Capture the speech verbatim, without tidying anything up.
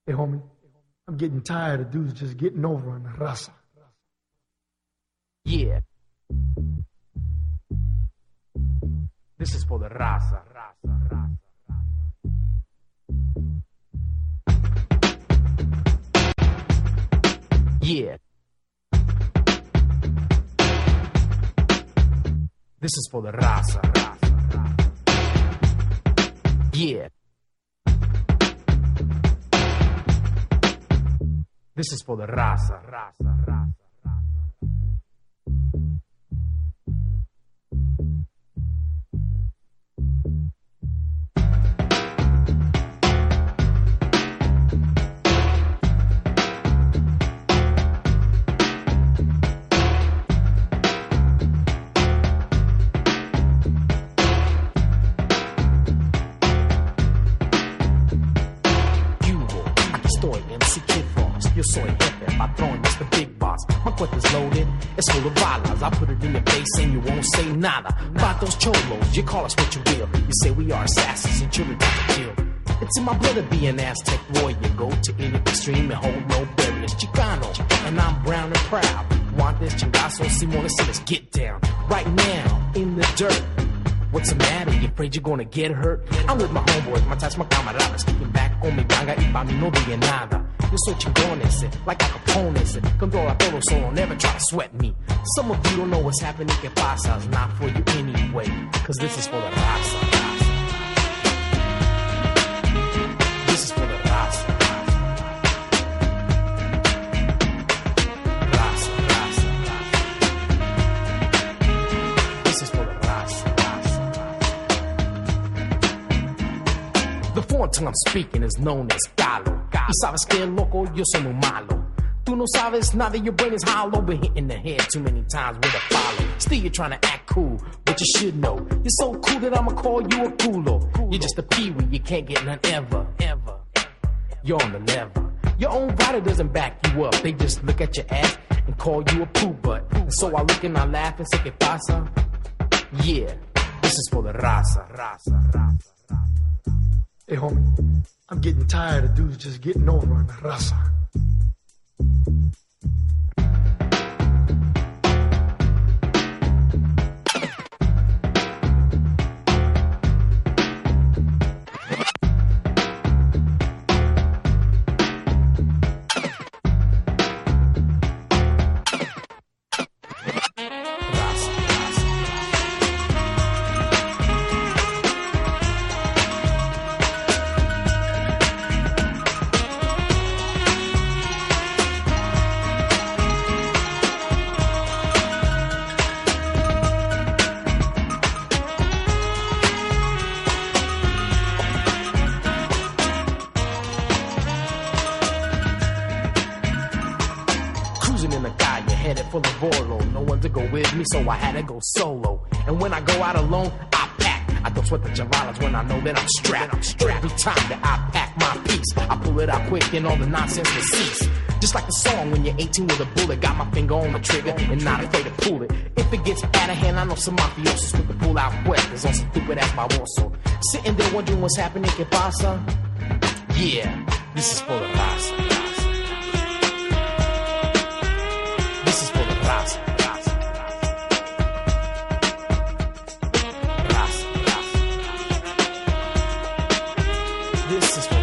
Hey, homie, I'm getting tired of dudes just getting over on the raza. Yeah. This is for the raza, raza, raza. Yeah. This is for the raza, raza, raza. Yeah. This is for the raza, raza, raza. Yo soy jefe, patrón, it's the big boss. My cuenta's loaded, it's full of balas. I put it in your face and you won't say nada. About those cholos, you call us what you will. You say we are assassins and children got to kill. It's in my blood to be an Aztec warrior. Go to any extreme and hold no barriers. Chicano, and I'm brown and proud. Want this chingazo, Simona, so let's get down. Right now, in the dirt. What's the matter? You afraid you're gonna get hurt? I'm with my homeboys, my tats, my camaradas. Keeping back on mi ganga y pa' mi no diga nada. Yo soy chingón ese, like Al Capone ese. Controla todo, so don't ever try to sweat me. Some of you don't know what's happening, que pasa. It's not for you anyway, cause this is for the raza. This is for the raza. Raza, raza, raza. This is for the raza. The foreign tongue I'm speaking is known as Galo. Y sabes que loco, yo soy muy malo. Tú no sabes nada, your brain is hollow. Been hit in the head too many times with a follow. Still you're trying to act cool, but you should know. You're so cool that I'ma call you a culo. You're just a peewee, you can't get none ever, ever. You're on the level. Your own rider doesn't back you up. They just look at your ass and call you a poo butt. And so I look and I laugh and say, que pasa? Yeah, this is for the raza, raza, raza. Hey, homie, I'm getting tired of dudes just getting over on the raza. So I had to go solo. And when I go out alone, I pack. I don't sweat the javalas when I know that I'm strapped. I'm strapped. Every time that I pack my piece, I pull it out quick and all the nonsense will cease. Just like the song when you're eighteen with a bullet. Got my finger on the trigger and not afraid to pull it. If it gets out of hand, I know some mafiosos with the pull out weapons on some stupid ass Barroso. Sitting there wondering what's happening, que pasa? Yeah, this is for the raza. This is for the raza. This is